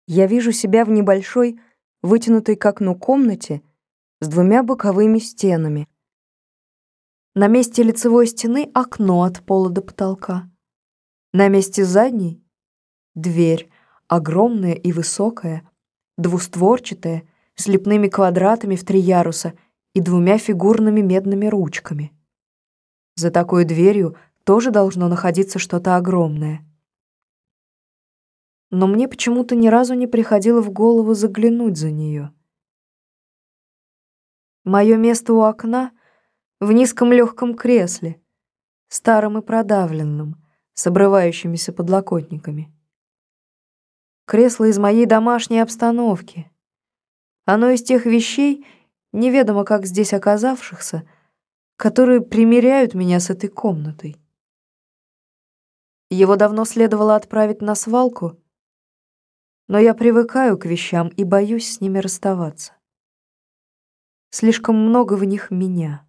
Я вижу себя в небольшой, вытянутой к окну комнате с двумя боковыми стенами. На месте лицевой стены окно от пола до потолка. На месте задней — дверь, огромная и высокая, двустворчатая, с лепными квадратами в 3 яруса и двумя фигурными медными ручками. За такой дверью тоже должно находиться что-то огромное. Но мне почему-то ни разу не приходило в голову заглянуть за нее. Мое место у окна в низком легком кресле, старом и продавленном, с обрывающимися подлокотниками. Кресло из моей домашней обстановки. Оно из тех вещей, неведомо как здесь оказавшихся, которые примиряют меня с этой комнатой. Его давно следовало отправить на свалку, но я привыкаю к вещам и боюсь с ними расставаться. Слишком много в них меня.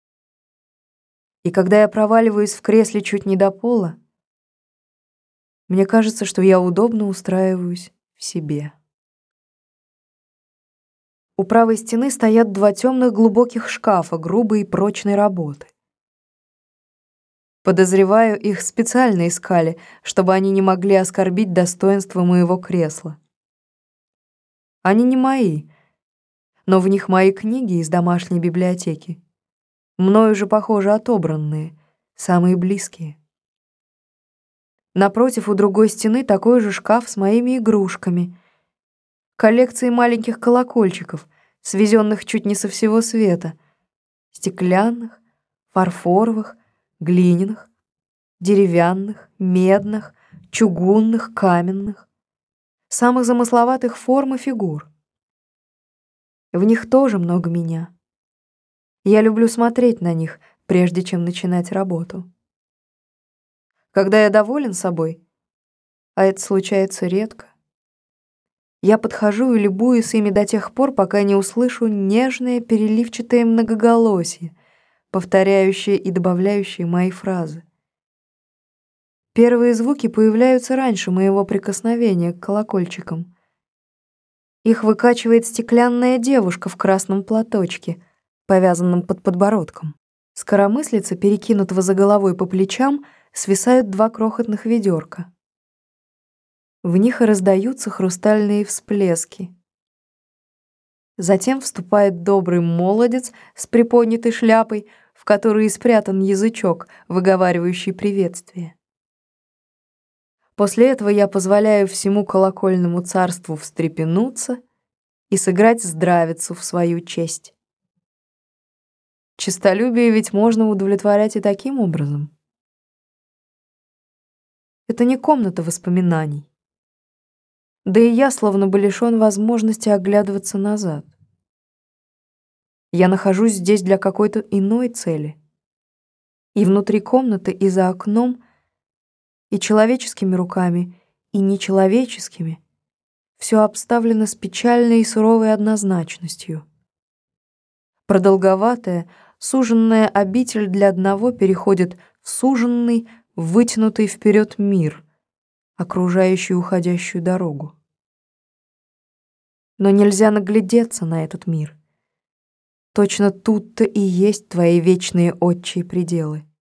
И когда я проваливаюсь в кресле чуть не до пола, мне кажется, что я удобно устраиваюсь в себе. У правой стены стоят 2 темных глубоких шкафа грубой и прочной работы. Подозреваю, их специально искали, чтобы они не могли оскорбить достоинство моего кресла. Они не мои, но в них мои книги из домашней библиотеки, мною же, похоже, отобранные, самые близкие. Напротив, у другой стены такой же шкаф с моими игрушками, коллекцией маленьких колокольчиков, свезенных чуть не со всего света, стеклянных, фарфоровых, глиняных, деревянных, медных, чугунных, каменных, самых замысловатых форм и фигур. В них тоже много меня. Я люблю смотреть на них, прежде чем начинать работу. Когда я доволен собой, а это случается редко, я подхожу и любуюсь ими до тех пор, пока не услышу нежное переливчатое многоголосие, повторяющее и добавляющее мои фразы. Первые звуки появляются раньше моего прикосновения к колокольчикам. Их выкачивает стеклянная девушка в красном платочке, повязанном под подбородком. С коромыслицы, перекинутого за головой по плечам, свисают 2 крохотных ведерка. В них и раздаются хрустальные всплески. Затем вступает добрый молодец с приподнятой шляпой, в которой и спрятан язычок, выговаривающий приветствие. После этого я позволяю всему колокольному царству встрепенуться и сыграть здравицу в свою честь. Честолюбие ведь можно удовлетворять и таким образом. Это не комната воспоминаний. Да и я словно бы лишён возможности оглядываться назад. Я нахожусь здесь для какой-то иной цели. И внутри комнаты, и за окном, и человеческими руками, и нечеловеческими всё обставлено с печальной и суровой однозначностью. Продолговатая, суженная обитель для одного переходит в суженный, вытянутый вперед мир, окружающий уходящую дорогу. Но нельзя наглядеться на этот мир. Точно тут-то и есть твои вечные отчие пределы.